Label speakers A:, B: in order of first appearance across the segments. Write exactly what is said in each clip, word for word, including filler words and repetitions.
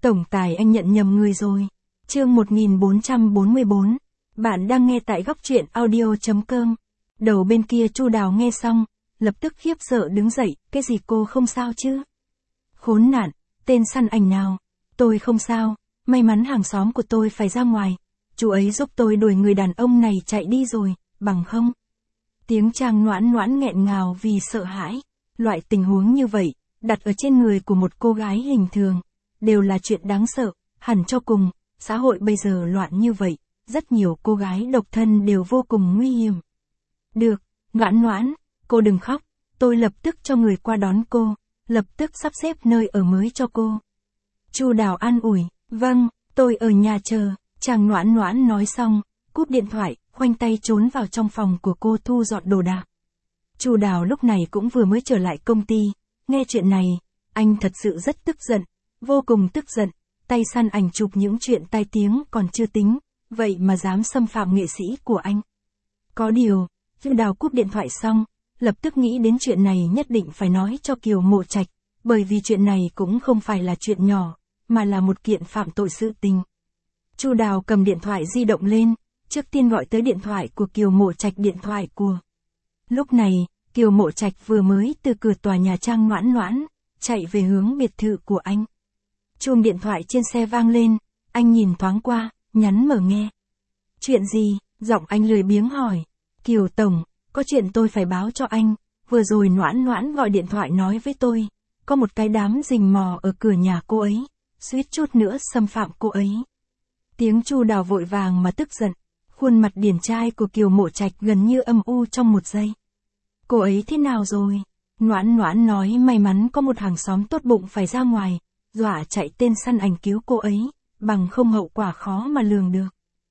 A: Tổng tài anh nhận nhầm người rồi. Chương một nghìn bốn trăm bốn mươi bốn. Bạn đang nghe tại góc truyện audio chấm com. Đầu bên kia Chu Đào nghe xong, lập tức khiếp sợ đứng dậy, cái gì cô không sao chứ? Khốn nạn, tên săn ảnh nào? Tôi không sao, may mắn hàng xóm của tôi phải ra ngoài. Chú ấy giúp tôi đuổi người đàn ông này chạy đi rồi, bằng không? Tiếng Trang Noãn Noãn nghẹn ngào vì sợ hãi. Loại tình huống như vậy, đặt ở trên người của một cô gái bình thường, đều là chuyện đáng sợ, hẳn cho cùng, xã hội bây giờ loạn như vậy, rất nhiều cô gái độc thân đều vô cùng nguy hiểm. Được, Noãn Noãn, cô đừng khóc, tôi lập tức cho người qua đón cô, lập tức sắp xếp nơi ở mới cho cô. Chu Đào an ủi, vâng, tôi ở nhà chờ. Chàng Noãn Noãn nói xong, cúp điện thoại, khoanh tay trốn vào trong phòng của cô thu dọn đồ đạc. Chu Đào lúc này cũng vừa mới trở lại công ty, nghe chuyện này, anh thật sự rất tức giận, vô cùng tức giận, tay săn ảnh chụp những chuyện tai tiếng còn chưa tính, vậy mà dám xâm phạm nghệ sĩ của anh. Có điều, Chu Đào cúp điện thoại xong, lập tức nghĩ đến chuyện này nhất định phải nói cho Kiều Mộ Trạch, bởi vì chuyện này cũng không phải là chuyện nhỏ, mà là một kiện phạm tội sự tình. Chu Đào cầm điện thoại di động lên, trước tiên gọi tới điện thoại của Kiều Mộ Trạch điện thoại của. Lúc này, Kiều Mộ Trạch vừa mới từ cửa tòa nhà Trang Noãn Noãn, chạy về hướng biệt thự của anh. Chuông điện thoại trên xe vang lên, anh nhìn thoáng qua, nhắn mở nghe. Chuyện gì? Giọng anh lười biếng hỏi. Kiều Tổng, có chuyện tôi phải báo cho anh, vừa rồi Noãn Noãn gọi điện thoại nói với tôi, có một cái đám rình mò ở cửa nhà cô ấy, suýt chút nữa xâm phạm cô ấy. Tiếng Chu Đào vội vàng mà tức giận, khuôn mặt điển trai của Kiều Mộ Trạch gần như âm u trong một giây. Cô ấy thế nào rồi? Noãn Noãn nói may mắn có một hàng xóm tốt bụng phải ra ngoài, dọa chạy tên săn ảnh cứu cô ấy, bằng không hậu quả khó mà lường được.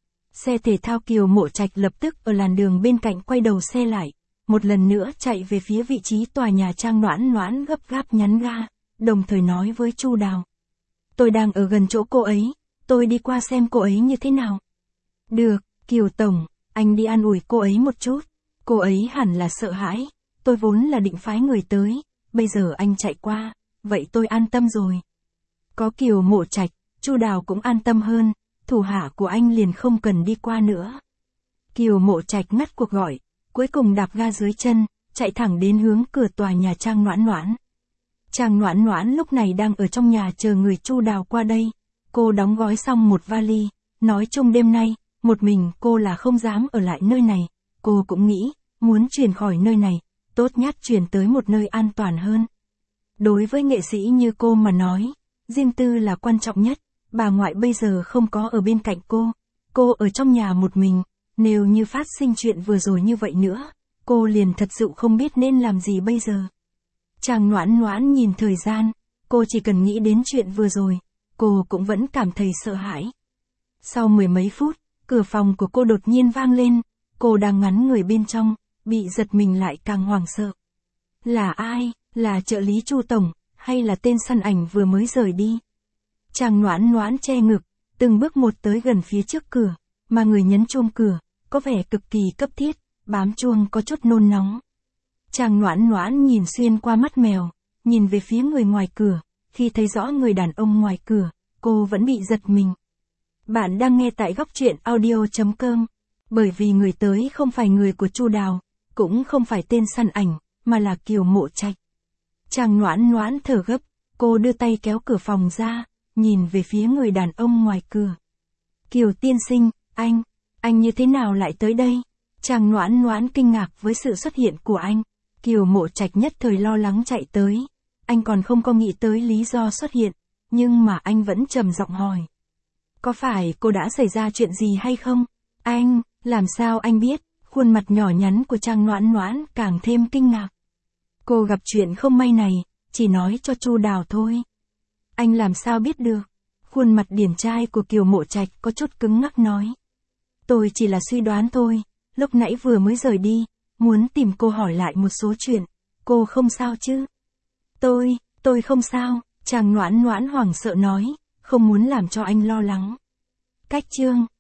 A: Xe thể thao Kiều Mộ Trạch lập tức ở làn đường bên cạnh quay đầu xe lại, một lần nữa chạy về phía vị trí tòa nhà Trang Noãn Noãn gấp gáp nhắn ga, đồng thời nói với Chu Đào. Tôi đang ở gần chỗ cô ấy, tôi đi qua xem cô ấy như thế nào. Được, Kiều Tổng, anh đi an ủi cô ấy một chút, cô ấy hẳn là sợ hãi, tôi vốn là định phái người tới, bây giờ anh chạy qua, vậy tôi an tâm rồi. Có Kiều Mộ Trạch, Chu Đào cũng an tâm hơn, thủ hạ của anh liền không cần đi qua nữa. Kiều Mộ Trạch ngắt cuộc gọi, cuối cùng đạp ga dưới chân, chạy thẳng đến hướng cửa tòa nhà Trang Noãn Noãn. Trang Noãn Noãn lúc này đang ở trong nhà chờ người Chu Đào qua đây, cô đóng gói xong một vali, nói chung đêm nay, một mình cô là không dám ở lại nơi này, cô cũng nghĩ, muốn chuyển khỏi nơi này, tốt nhất chuyển tới một nơi an toàn hơn. Đối với nghệ sĩ như cô mà nói, riêng tư là quan trọng nhất, bà ngoại bây giờ không có ở bên cạnh cô, cô ở trong nhà một mình, nếu như phát sinh chuyện vừa rồi như vậy nữa, cô liền thật sự không biết nên làm gì bây giờ. Trang Noãn Noãn nhìn thời gian, cô chỉ cần nghĩ đến chuyện vừa rồi, cô cũng vẫn cảm thấy sợ hãi. Sau mười mấy phút, cửa phòng của cô đột nhiên vang lên, cô đang ngắn người bên trong, bị giật mình lại càng hoảng sợ. Là ai? Là trợ lý Chu Tổng, hay là tên săn ảnh vừa mới rời đi? Trang Noãn Noãn che ngực, từng bước một tới gần phía trước cửa, mà người nhấn chuông cửa, có vẻ cực kỳ cấp thiết, bám chuông có chút nôn nóng. Trang Noãn Noãn nhìn xuyên qua mắt mèo, nhìn về phía người ngoài cửa, khi thấy rõ người đàn ông ngoài cửa, cô vẫn bị giật mình. Bạn đang nghe tại góc truyện audio chấm com, bởi vì người tới không phải người của Chu Đào, cũng không phải tên săn ảnh, mà là Kiều Mộ Trạch. Trang Noãn Noãn thở gấp, cô đưa tay kéo cửa phòng ra, nhìn về phía người đàn ông ngoài cửa. Kiều tiên sinh, anh, anh như thế nào lại tới đây? Trang Noãn Noãn kinh ngạc với sự xuất hiện của anh. Kiều Mộ Trạch nhất thời lo lắng chạy tới. Anh còn không có nghĩ tới lý do xuất hiện, nhưng mà anh vẫn trầm giọng hỏi. Có phải cô đã xảy ra chuyện gì hay không? Anh, làm sao anh biết? Khuôn mặt nhỏ nhắn của Trang Noãn Noãn càng thêm kinh ngạc. Cô gặp chuyện không may này, chỉ nói cho Chu Đào thôi. Anh làm sao biết được? Khuôn mặt điển trai của Kiều Mộ Trạch có chút cứng ngắc nói. Tôi chỉ là suy đoán thôi, lúc nãy vừa mới rời đi, muốn tìm cô hỏi lại một số chuyện, cô không sao chứ? Tôi, tôi không sao, Trang Noãn Noãn hoảng sợ nói, không muốn làm cho anh lo lắng. Cách chương,